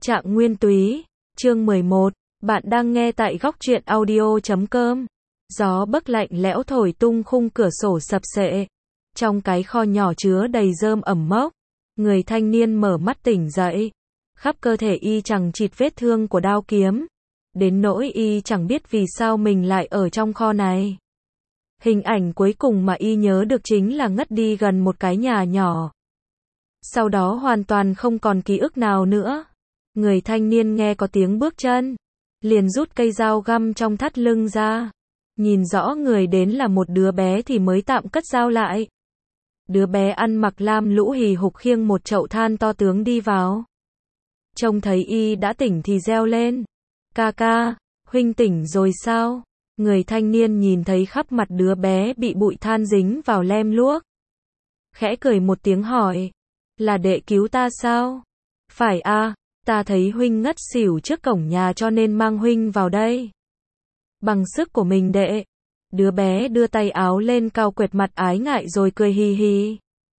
Trạng Nguyên Túy, chương 11, bạn đang nghe tại góc truyện audio.com. Gió bấc lạnh lẽo thổi tung khung cửa sổ sập sệ. Trong cái kho nhỏ chứa đầy rơm ẩm mốc, người thanh niên mở mắt tỉnh dậy. Khắp cơ thể y chẳng chịt vết thương của đao kiếm. Đến nỗi y chẳng biết vì sao mình lại ở trong kho này. Hình ảnh cuối cùng mà y nhớ được chính là ngất đi gần một cái nhà nhỏ. Sau đó hoàn toàn không còn ký ức nào nữa. Người thanh niên nghe có tiếng bước chân, liền rút cây dao găm trong thắt lưng ra. Nhìn rõ người đến là một đứa bé thì mới tạm cất dao lại. Đứa bé ăn mặc lam lũ hì hục khiêng một chậu than to tướng đi vào. Trông thấy y đã tỉnh thì reo lên. Ca ca, huynh tỉnh rồi sao? Người thanh niên nhìn thấy khắp mặt đứa bé bị bụi than dính vào lem luốc. Khẽ cười một tiếng hỏi. Là đệ cứu ta sao? Phải a, ta thấy huynh ngất xỉu trước cổng nhà cho nên mang huynh vào đây. Bằng sức của mình đệ. Đứa bé đưa tay áo lên cau quệt mặt ái ngại rồi cười hì hì.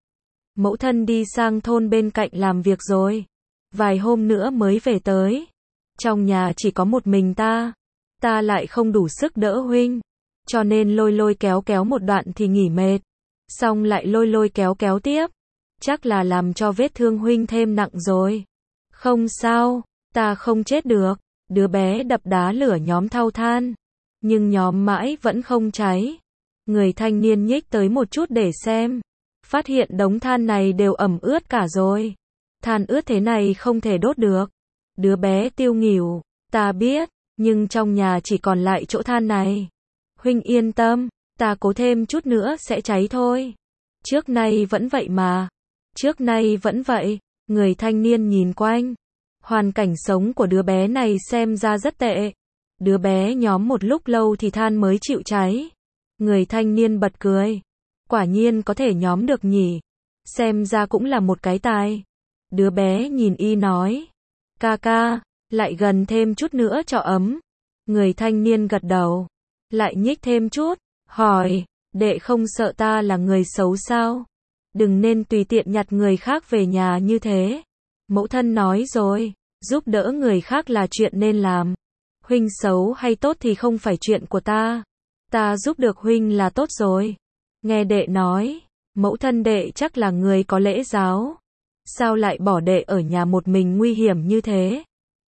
Mẫu thân đi sang thôn bên cạnh làm việc rồi. Vài hôm nữa mới về tới. Trong nhà chỉ có một mình ta. Ta lại không đủ sức đỡ huynh. Cho nên lôi lôi kéo kéo một đoạn thì nghỉ mệt. Xong lại lôi lôi kéo kéo tiếp. Chắc là làm cho vết thương huynh thêm nặng rồi. Không sao, ta không chết được. Đứa bé đập đá lửa nhóm thau than. Nhưng nhóm mãi vẫn không cháy. Người thanh niên nhích tới một chút để xem. Phát hiện đống than này đều ẩm ướt cả rồi. Than ướt thế này không thể đốt được. Đứa bé tiêu nghỉu. Ta biết, nhưng trong nhà chỉ còn lại chỗ than này. Huynh yên tâm, ta cố thêm chút nữa sẽ cháy thôi. Trước nay vẫn vậy mà. Trước nay vẫn vậy. Người thanh niên nhìn quanh. Hoàn cảnh sống của đứa bé này xem ra rất tệ. Đứa bé nhóm một lúc lâu thì than mới chịu cháy. Người thanh niên bật cười. Quả nhiên có thể nhóm được nhỉ. Xem ra cũng là một cái tài. Đứa bé nhìn y nói. Ca ca, lại gần thêm chút nữa cho ấm. Người thanh niên gật đầu. Lại nhích thêm chút. Hỏi, đệ không sợ ta là người xấu sao? Đừng nên tùy tiện nhặt người khác về nhà như thế. Mẫu thân nói rồi, giúp đỡ người khác là chuyện nên làm. Huynh xấu hay tốt thì không phải chuyện của ta. Ta giúp được huynh là tốt rồi. Nghe đệ nói, mẫu thân đệ chắc là người có lễ giáo. Sao lại bỏ đệ ở nhà một mình nguy hiểm như thế?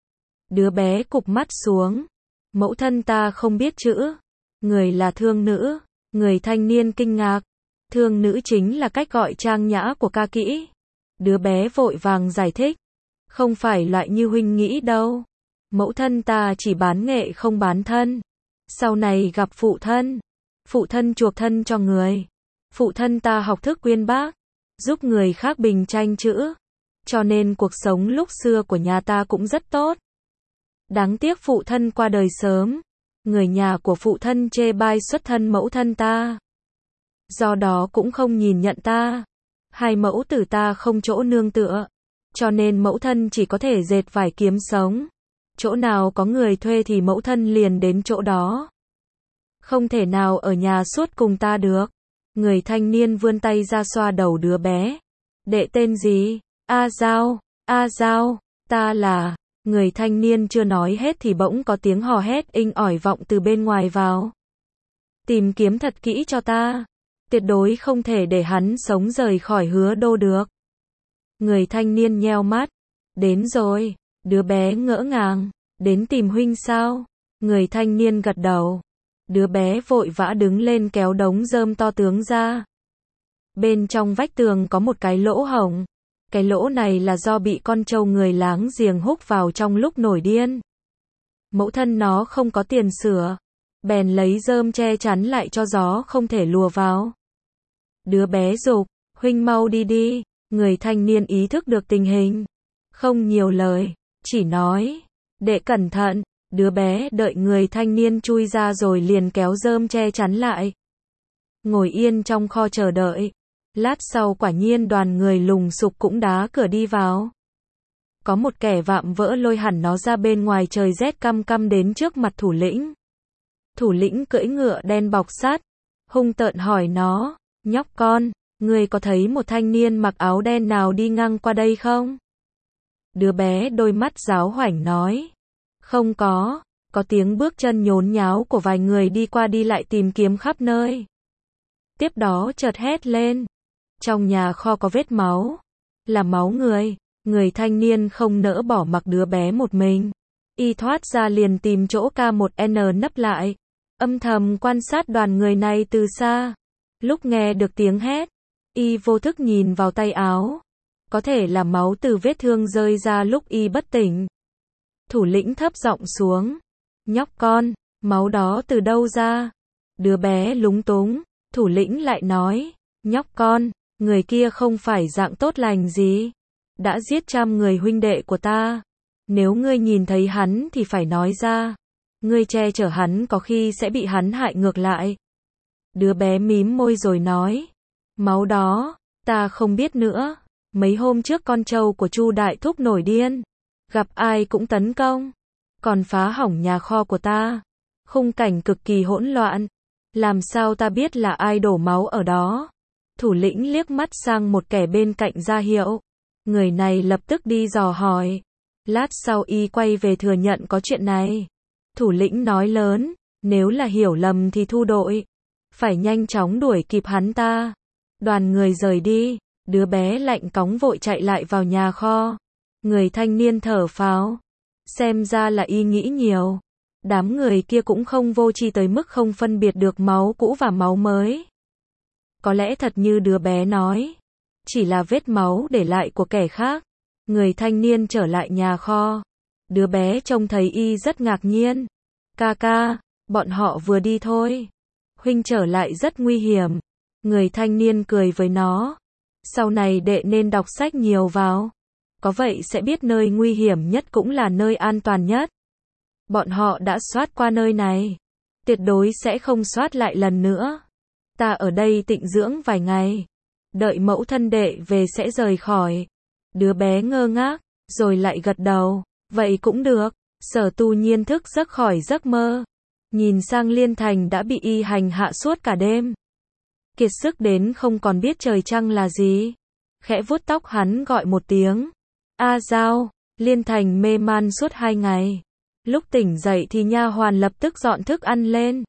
Đứa bé cụp mắt xuống. Mẫu thân ta không biết chữ. Người là thương nữ. Người thanh niên kinh ngạc. Thương nữ chính là cách gọi trang nhã của ca kỹ. Đứa bé vội vàng giải thích. Không phải loại như huynh nghĩ đâu. Mẫu thân ta chỉ bán nghệ không bán thân. Sau này gặp phụ thân. Phụ thân chuộc thân cho người. Phụ thân ta học thức uyên bác. Giúp người khác bình tranh chữ. Cho nên cuộc sống lúc xưa của nhà ta cũng rất tốt. Đáng tiếc phụ thân qua đời sớm. Người nhà của phụ thân chê bai xuất thân mẫu thân ta. Do đó cũng không nhìn nhận ta. Hai mẫu tử ta không chỗ nương tựa. Cho nên mẫu thân chỉ có thể dệt vải kiếm sống. Chỗ nào có người thuê thì mẫu thân liền đến chỗ đó. Không thể nào ở nhà suốt cùng ta được. Người thanh niên vươn tay ra xoa đầu đứa bé. Đệ tên gì? A Giao. A Giao, ta là... Người thanh niên chưa nói hết thì bỗng có tiếng hò hét inh ỏi vọng từ bên ngoài vào. Tìm kiếm thật kỹ cho ta. Tuyệt đối không thể để hắn sống rời khỏi Hứa Đô được. Người thanh niên nheo mắt. Đến rồi. Đứa bé ngỡ ngàng. Đến tìm huynh sao? Người thanh niên gật đầu. Đứa bé vội vã đứng lên kéo đống rơm to tướng ra. Bên trong vách tường có một cái lỗ hổng. Cái lỗ này là do bị con trâu người láng giềng húc vào trong lúc nổi điên. Mẫu thân nó không có tiền sửa. Bèn lấy rơm che chắn lại cho gió không thể lùa vào. Đứa bé giục, huynh mau đi đi. Người thanh niên ý thức được tình hình. Không nhiều lời, chỉ nói, đệ cẩn thận. Đứa bé đợi người thanh niên chui ra rồi liền kéo rơm che chắn lại. Ngồi yên trong kho chờ đợi. Lát sau quả nhiên đoàn người lùng sục cũng đá cửa đi vào. Có một kẻ vạm vỡ lôi hẳn nó ra bên ngoài trời rét căm căm đến trước mặt thủ lĩnh. Thủ lĩnh cưỡi ngựa đen bọc sắt, hung tợn hỏi nó, nhóc con, ngươi có thấy một thanh niên mặc áo đen nào đi ngang qua đây không? Đứa bé đôi mắt giáo hoảnh nói. Không có tiếng bước chân nhốn nháo của vài người đi qua đi lại tìm kiếm khắp nơi. Tiếp đó chợt hét lên. Trong nhà kho có vết máu. Là máu người. Người thanh niên không nỡ bỏ mặc đứa bé một mình. Y thoát ra liền tìm chỗ K1N nấp lại. Âm thầm quan sát đoàn người này từ xa. Lúc nghe được tiếng hét, Y vô thức nhìn vào tay áo. Có thể là máu từ vết thương rơi ra lúc Y bất tỉnh. Thủ lĩnh thấp giọng xuống. Nhóc con, máu đó từ đâu ra? Đứa bé lúng túng. Thủ lĩnh lại nói. Nhóc con, người kia không phải dạng tốt lành gì. Đã giết 100 người huynh đệ của ta. Nếu ngươi nhìn thấy hắn thì phải nói ra. Ngươi che chở hắn có khi sẽ bị hắn hại ngược lại. Đứa bé mím môi rồi nói. Máu đó, ta không biết nữa. Mấy hôm trước con trâu của Chu Đại Thúc nổi điên. Gặp ai cũng tấn công. Còn phá hỏng nhà kho của ta. Khung cảnh cực kỳ hỗn loạn. Làm sao ta biết là ai đổ máu ở đó? Thủ lĩnh liếc mắt sang một kẻ bên cạnh ra hiệu. Người này lập tức đi dò hỏi. Lát sau Y quay về thừa nhận có chuyện này. Thủ lĩnh nói lớn. Nếu là hiểu lầm thì thu đội. Phải nhanh chóng đuổi kịp hắn ta. Đoàn người rời đi. Đứa bé lạnh cóng vội chạy lại vào nhà kho. Người thanh niên thở phào. Xem ra là Y nghĩ nhiều. Đám người kia cũng không vô tri tới mức không phân biệt được máu cũ và máu mới. Có lẽ thật như đứa bé nói. Chỉ là vết máu để lại của kẻ khác. Người thanh niên trở lại nhà kho. Đứa bé trông thấy Y rất ngạc nhiên. Ca, bọn họ vừa đi thôi. Huynh trở lại rất nguy hiểm. Người thanh niên cười với nó. Sau này đệ nên đọc sách nhiều vào. Có vậy sẽ biết nơi nguy hiểm nhất cũng là nơi an toàn nhất. Bọn họ đã soát qua nơi này. Tuyệt đối sẽ không soát lại lần nữa. Ta ở đây tịnh dưỡng vài ngày. Đợi mẫu thân đệ về sẽ rời khỏi. Đứa bé ngơ ngác, rồi lại gật đầu. Vậy cũng được. Sở Tu Nhiên thức giấc khỏi giấc mơ. Nhìn sang Liên Thành đã bị Y hành hạ suốt cả đêm. Kiệt sức đến không còn biết trời trăng là gì. Khẽ vuốt tóc hắn gọi một tiếng. A Giao. Liên Thành mê man suốt 2 ngày. Lúc tỉnh dậy thì nha hoàn lập tức dọn thức ăn lên.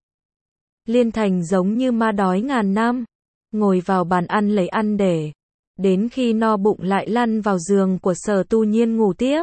Liên Thành giống như ma đói ngàn năm. Ngồi vào bàn ăn lấy ăn để. Đến khi no bụng lại lăn vào giường của Sở Tu Nhiên ngủ tiếp.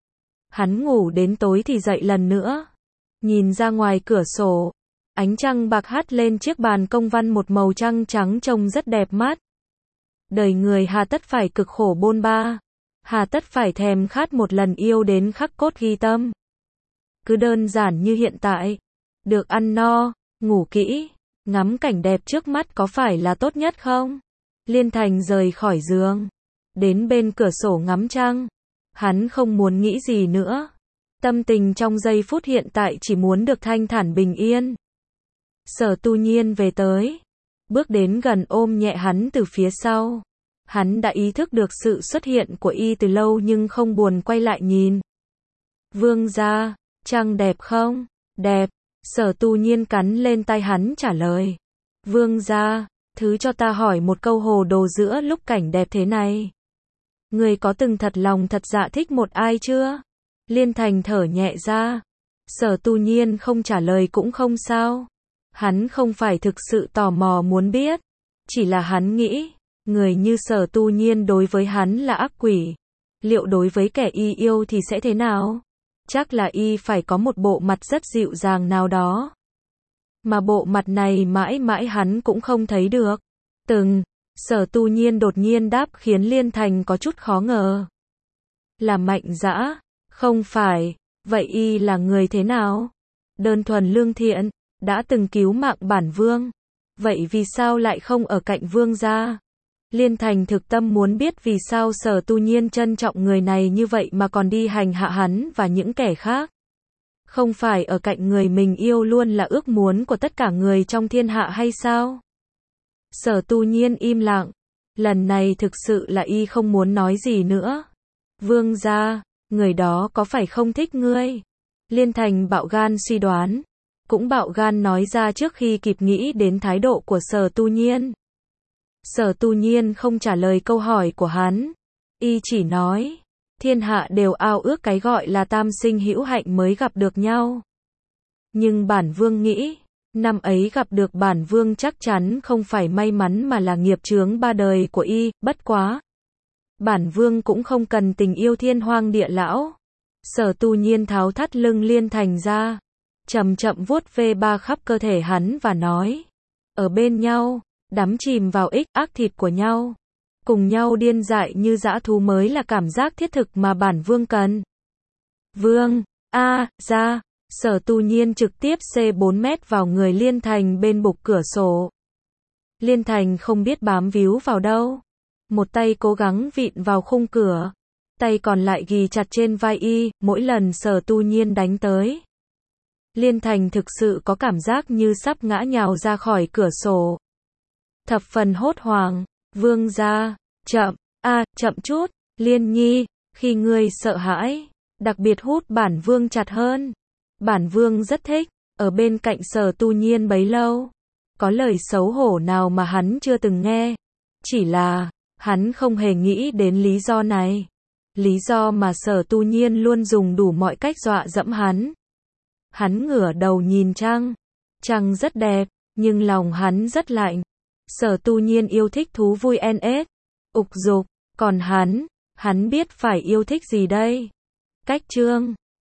Hắn ngủ đến tối thì dậy lần nữa. Nhìn ra ngoài cửa sổ. Ánh trăng bạc hắt lên chiếc bàn công văn một màu trăng trắng trông rất đẹp mắt. Đời người hà tất phải cực khổ bôn ba. Hà tất phải thèm khát một lần yêu đến khắc cốt ghi tâm. Cứ đơn giản như hiện tại. Được ăn no, ngủ kỹ, ngắm cảnh đẹp trước mắt có phải là tốt nhất không? Liên Thành rời khỏi giường. Đến bên cửa sổ ngắm trăng. Hắn không muốn nghĩ gì nữa. Tâm tình trong giây phút hiện tại chỉ muốn được thanh thản bình yên. Sở Tu Nhiên về tới. Bước đến gần ôm nhẹ hắn từ phía sau. Hắn đã ý thức được sự xuất hiện của Y từ lâu nhưng không buồn quay lại nhìn. Vương gia, trăng đẹp không? Đẹp. Sở Tu Nhiên cắn lên tay hắn trả lời. Vương gia, thứ cho ta hỏi một câu hồ đồ giữa lúc cảnh đẹp thế này. Người có từng thật lòng thật dạ thích một ai chưa? Liên Thành thở nhẹ ra. Sở Tu Nhiên không trả lời cũng không sao. Hắn không phải thực sự tò mò muốn biết. Chỉ là hắn nghĩ, người như Sở Tu Nhiên đối với hắn là ác quỷ. Liệu đối với kẻ Y yêu thì sẽ thế nào? Chắc là Y phải có một bộ mặt rất dịu dàng nào đó. Mà bộ mặt này mãi mãi hắn cũng không thấy được. Sở Tu Nhiên đột nhiên đáp khiến Liên Thành có chút khó ngờ. Là Mạnh Dã? Không phải. Vậy Y là người thế nào? Đơn thuần lương thiện, đã từng cứu mạng bản vương. Vậy vì sao lại không ở cạnh vương gia? Liên Thành thực tâm muốn biết vì sao Sở Tu Nhiên trân trọng người này như vậy mà còn đi hành hạ hắn và những kẻ khác. Không phải ở cạnh người mình yêu luôn là ước muốn của tất cả người trong thiên hạ hay sao? Sở Tu Nhiên im lặng. Lần này thực sự là Y không muốn nói gì nữa. Vương gia, người đó có phải không thích ngươi? Liên Thành bạo gan suy đoán. Cũng bạo gan nói ra trước khi kịp nghĩ đến thái độ của Sở Tu Nhiên. Sở Tu Nhiên không trả lời câu hỏi của hắn. Y chỉ nói. Thiên hạ đều ao ước cái gọi là tam sinh hữu hạnh mới gặp được nhau. Nhưng bản vương nghĩ, năm ấy gặp được bản vương chắc chắn không phải may mắn mà là nghiệp chướng ba đời của y, bất quá. Bản vương cũng không cần tình yêu thiên hoang địa lão. Sở Tu Nhiên tháo thắt lưng Liên Thành ra, chậm chậm vuốt ve ba khắp cơ thể hắn và nói, ở bên nhau, đắm chìm vào ác thịt của nhau, cùng nhau điên dại như dã thú mới là cảm giác thiết thực mà bản vương cần. Vương, ra, Sở Tu Nhiên trực tiếp C4 mét vào người Liên Thành bên bục cửa sổ. Liên Thành không biết bám víu vào đâu. Một tay cố gắng vịn vào khung cửa, tay còn lại ghì chặt trên vai y, mỗi lần Sở Tu Nhiên đánh tới. Liên Thành thực sự có cảm giác như sắp ngã nhào ra khỏi cửa sổ. Thập phần hốt hoảng, vương gia, chậm, chậm chút, Liên Nhi, khi ngươi sợ hãi, đặc biệt hút bản vương chặt hơn. Bản vương rất thích, ở bên cạnh Sở Tu Nhiên bấy lâu. Có lời xấu hổ nào mà hắn chưa từng nghe. Chỉ là, hắn không hề nghĩ đến lý do này. Lý do mà Sở Tu Nhiên luôn dùng đủ mọi cách dọa dẫm hắn. Hắn ngửa đầu nhìn trăng. Trăng rất đẹp, nhưng lòng hắn rất lạnh. Sở Tu Nhiên yêu thích thú vui NS, ục dục, còn hắn biết phải yêu thích gì đây? Cách chương